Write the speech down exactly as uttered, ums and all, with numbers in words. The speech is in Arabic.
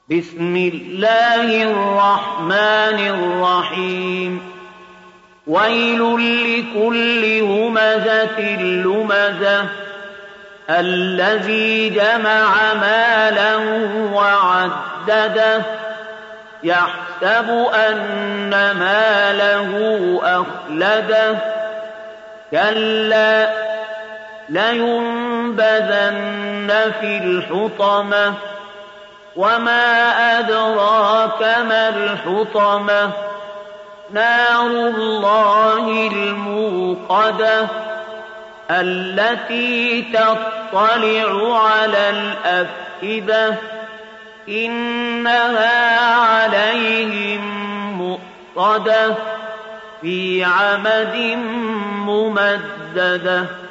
بسم الله الرحمن الرحيم ويل لكل همزة لمزة الذي جمع مالا وعدده يحسب أن ماله أخلده كلا لينبذن في الحطمة وما أدراك ما الحطمة نار الله الموقدة التي تطلع على الأفئدة إنها عليهم مؤصدة في عمد ممددة.